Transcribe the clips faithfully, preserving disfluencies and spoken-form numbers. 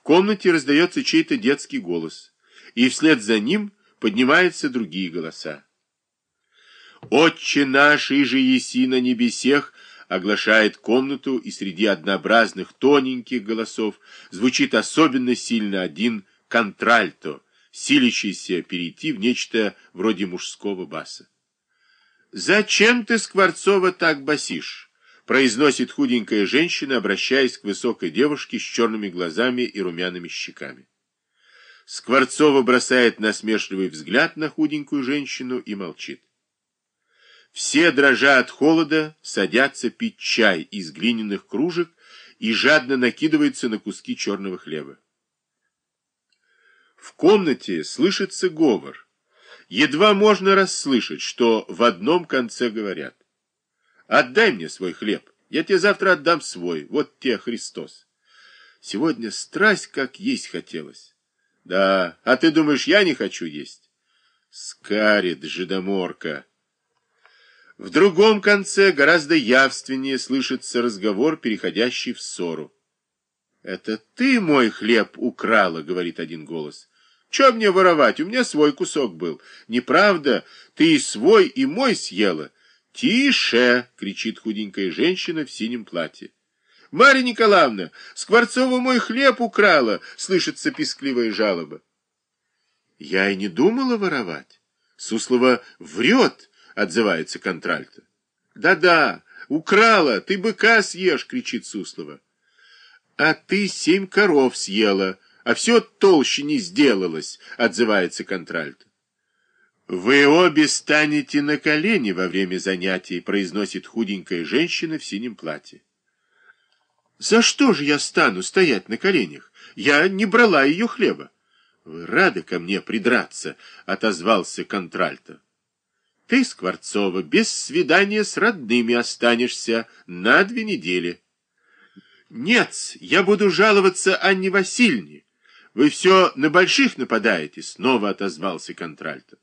комнате раздается чей-то детский голос, и вслед за ним поднимаются другие голоса. «Отче наш, иже еси на небесех», оглашает комнату, и среди однообразных тоненьких голосов звучит особенно сильно один контральто, силящийся перейти в нечто вроде мужского баса. «Зачем ты, Скворцова, так басишь?» произносит худенькая женщина, обращаясь к высокой девушке с черными глазами и румяными щеками. Скворцова бросает насмешливый взгляд на худенькую женщину и молчит. Все, дрожа от холода, садятся пить чай из глиняных кружек и жадно накидываются на куски черного хлеба. В комнате слышится говор. Едва можно расслышать, что в одном конце говорят. «Отдай мне свой хлеб, я тебе завтра отдам свой, вот тебе Христос. Сегодня страсть как есть хотелось». «Да, а ты думаешь, я не хочу есть?» «Скарит, жидоморка». В другом конце гораздо явственнее слышится разговор, переходящий в ссору. «Это ты мой хлеб украла», — говорит один голос. «Че мне воровать? У меня свой кусок был». «Неправда, ты и свой, и мой съела». «Тише!» — кричит худенькая женщина в синем платье. «Марья Николаевна, Скворцова мой хлеб украла!» — слышится пискливая жалоба. «Я и не думала воровать. Суслова врет!» — отзывается контральто. «Да-да, украла, ты быка съешь!» — кричит Суслова. «А ты семь коров съела, а все толще не сделалось!» — отзывается контральто. «Вы обе станете на колени во время занятий», — произносит худенькая женщина в синем платье. «За что же я стану стоять на коленях? Я не брала ее хлеба». «Вы рады ко мне придраться», — отозвался контральто. «Ты, Скворцова, без свидания с родными останешься на две недели». «Нет, я буду жаловаться Анне Васильевне. Вы все на больших нападаете», — снова отозвался контральто.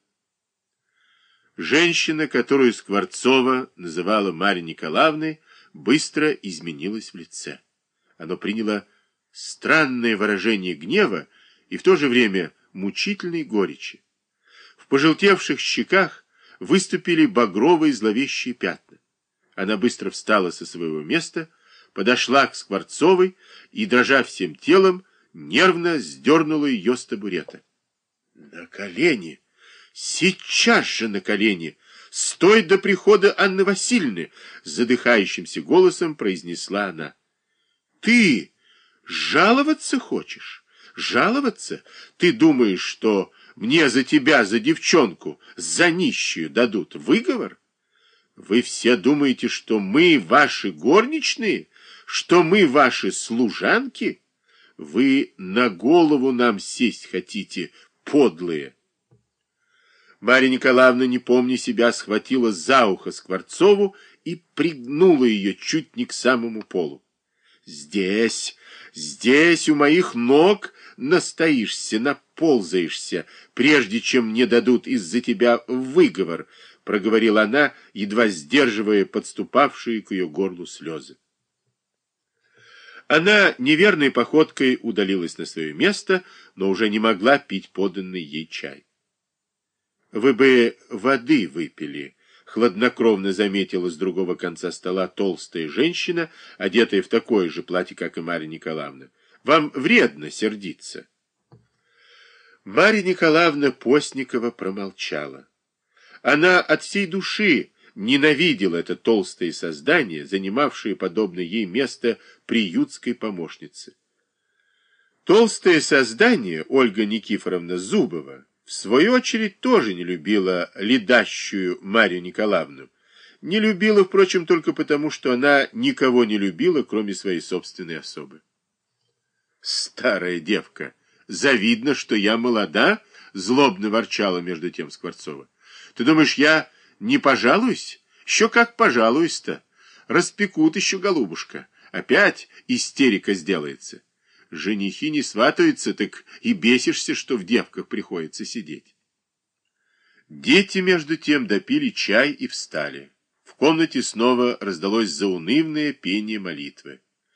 Женщина, которую Скворцова называла Марьей Николаевной, быстро изменилась в лице. Оно приняло странное выражение гнева и в то же время мучительной горечи. В пожелтевших щеках выступили багровые зловещие пятна. Она быстро встала со своего места, подошла к Скворцовой и, дрожа всем телом, нервно сдернула ее с табурета. «На колени! Сейчас же на колени! Стой до прихода Анны Васильевны!» Задыхающимся голосом произнесла она. «Ты жаловаться хочешь? Жаловаться? Ты думаешь, что мне за тебя, за девчонку, за нищую дадут выговор? Вы все думаете, что мы ваши горничные? Что мы ваши служанки? Вы на голову нам сесть хотите, подлые!» Марья Николаевна, не помня себя, схватила за ухо Скворцову и пригнула ее чуть не к самому полу. «Здесь, здесь у моих ног настоишься, наползаешься, прежде чем мне дадут из-за тебя выговор», — проговорила она, едва сдерживая подступавшие к ее горлу слезы. Она неверной походкой удалилась на свое место, но уже не могла пить поданный ей чай. «Вы бы воды выпили», — хладнокровно заметила с другого конца стола толстая женщина, одетая в такое же платье, как и Марья Николаевна. «Вам вредно сердиться». Марья Николаевна Постникова промолчала. Она от всей души ненавидела это толстое создание, занимавшее подобное ей место приютской помощницы. Толстое создание, Ольга Никифоровна Зубова, в свою очередь тоже не любила ледащую Марью Николаевну. Не любила, впрочем, только потому, что она никого не любила, кроме своей собственной особы. «Старая девка, завидно, что я молода», — злобно ворчала между тем Скворцова. «Ты думаешь, я не пожалуюсь? Еще как пожалуюсь-то. Распекут еще, голубушка. Опять истерика сделается. Женихи не сватаются, так и бесишься, что в девках приходится сидеть». Дети, между тем, допили чай и встали. В комнате снова раздалось заунывное пение молитвы.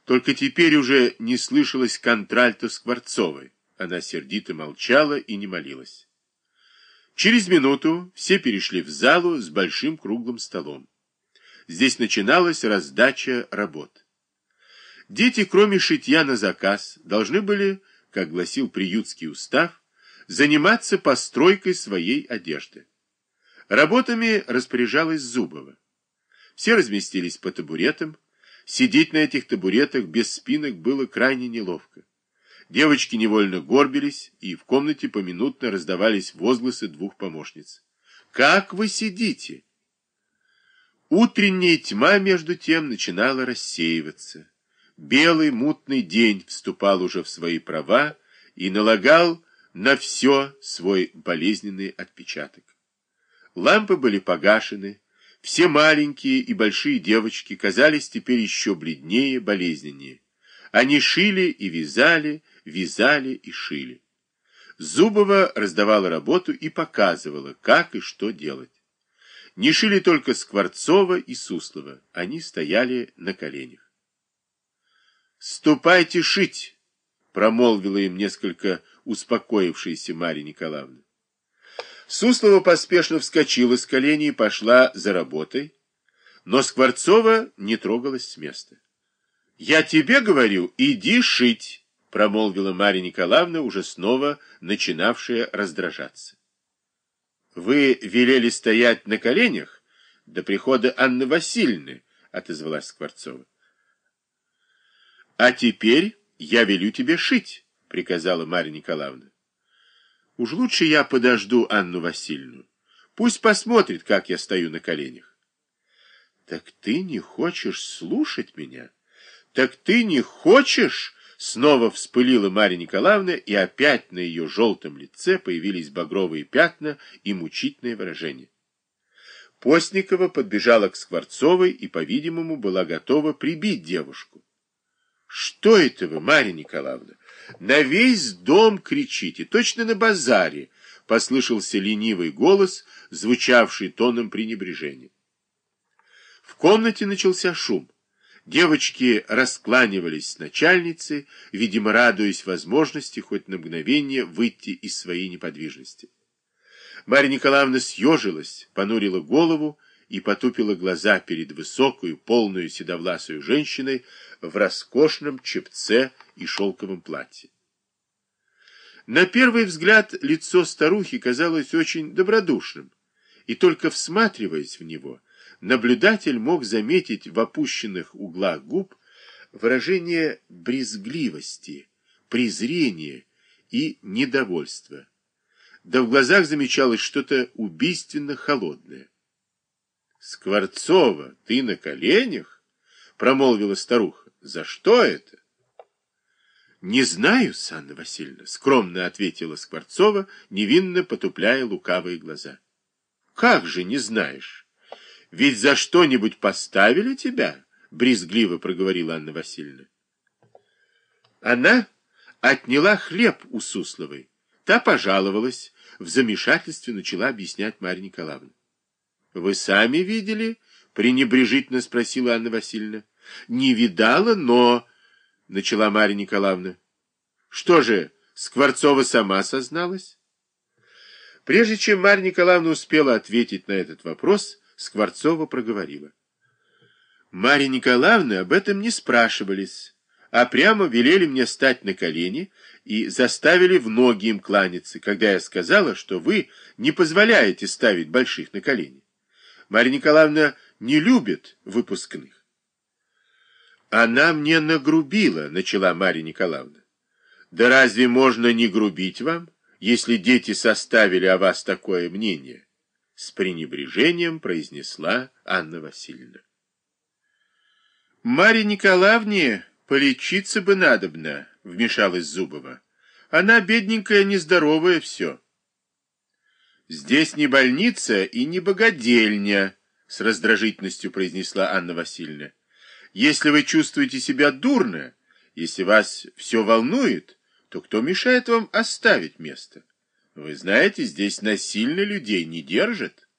Только теперь уже не слышалось контральто Скворцовой. Она сердито молчала и не молилась. Через минуту все перешли в залу с большим круглым столом. Здесь начиналась раздача работ. Дети, кроме шитья на заказ, должны были, как гласил приютский устав, заниматься постройкой своей одежды. Работами распоряжалась Зубова. Все разместились по табуретам. Сидеть на этих табуретах без спинок было крайне неловко. Девочки невольно горбились, и в комнате поминутно раздавались возгласы двух помощниц. «Как вы сидите?» Утренняя тьма, между тем, начинала рассеиваться. Белый мутный день вступал уже в свои права и налагал на все свой болезненный отпечаток. Лампы были погашены, все маленькие и большие девочки казались теперь еще бледнее, болезненнее. Они шили и вязали, вязали и шили. Зубова раздавала работу и показывала, как и что делать. Не шили только Скворцова и Суслова, они стояли на коленях. «Ступайте шить!» — промолвила им несколько успокоившаяся Марья Николаевна. Суслова поспешно вскочила с коленей и пошла за работой, но Скворцова не трогалась с места. «Я тебе говорю, иди шить!» — промолвила Марья Николаевна, уже снова начинавшая раздражаться. «Вы велели стоять на коленях до прихода Анны Васильевны», — отозвалась Скворцова. «А теперь я велю тебе шить», — приказала Марья Николаевна. «Уж лучше я подожду Анну Васильевну. Пусть посмотрит, как я стою на коленях». «Так ты не хочешь слушать меня? Так ты не хочешь?» Снова вспылила Марья Николаевна, и опять на ее желтом лице появились багровые пятна и мучительное выражение. Постникова подбежала к Скворцовой и, по-видимому, была готова прибить девушку. «Что это вы, Марья Николаевна? На весь дом кричите, точно на базаре!» — послышался ленивый голос, звучавший тоном пренебрежения. В комнате начался шум. Девочки раскланивались с начальницей, видимо, радуясь возможности хоть на мгновение выйти из своей неподвижности. Марья Николаевна съежилась, понурила голову и потупила глаза перед высокую, полную седовласую женщиной в роскошном чепце и шелковом платье. На первый взгляд лицо старухи казалось очень добродушным, и только всматриваясь в него, наблюдатель мог заметить в опущенных углах губ выражение брезгливости, презрения и недовольства. Да в глазах замечалось что-то убийственно холодное. «Скворцова, ты на коленях?» — промолвила старуха. «За что это?» «Не знаю, Анна Васильевна», — скромно ответила Скворцова, невинно потупляя лукавые глаза. «Как же не знаешь? Ведь за что-нибудь поставили тебя?» — брезгливо проговорила Анна Васильевна. Она отняла хлеб у Сусловой. Та пожаловалась, в замешательстве начала объяснять Марья Николаевна. «Вы сами видели?» — пренебрежительно спросила Анна Васильевна. «Не видала, но...» — начала Марья Николаевна. «Что же, Скворцова сама созналась?» Прежде чем Марья Николаевна успела ответить на этот вопрос, Скворцова проговорила. «Марья Николаевна об этом не спрашивались, а прямо велели мне стать на колени и заставили в ноги им кланяться, когда я сказала, что вы не позволяете ставить больших на колени. Марья Николаевна не любит выпускных». «Она мне нагрубила», — начала Марья Николаевна. «Да разве можно не грубить вам, если дети составили о вас такое мнение?» С пренебрежением произнесла Анна Васильевна. «Марье Николаевне полечиться бы надобно», — вмешалась Зубова. «Она, бедненькая, нездоровая все». «Здесь не больница и не богадельня», — с раздражительностью произнесла Анна Васильевна. «Если вы чувствуете себя дурно, если вас все волнует, то кто мешает вам оставить место? Вы знаете, здесь насильно людей не держат».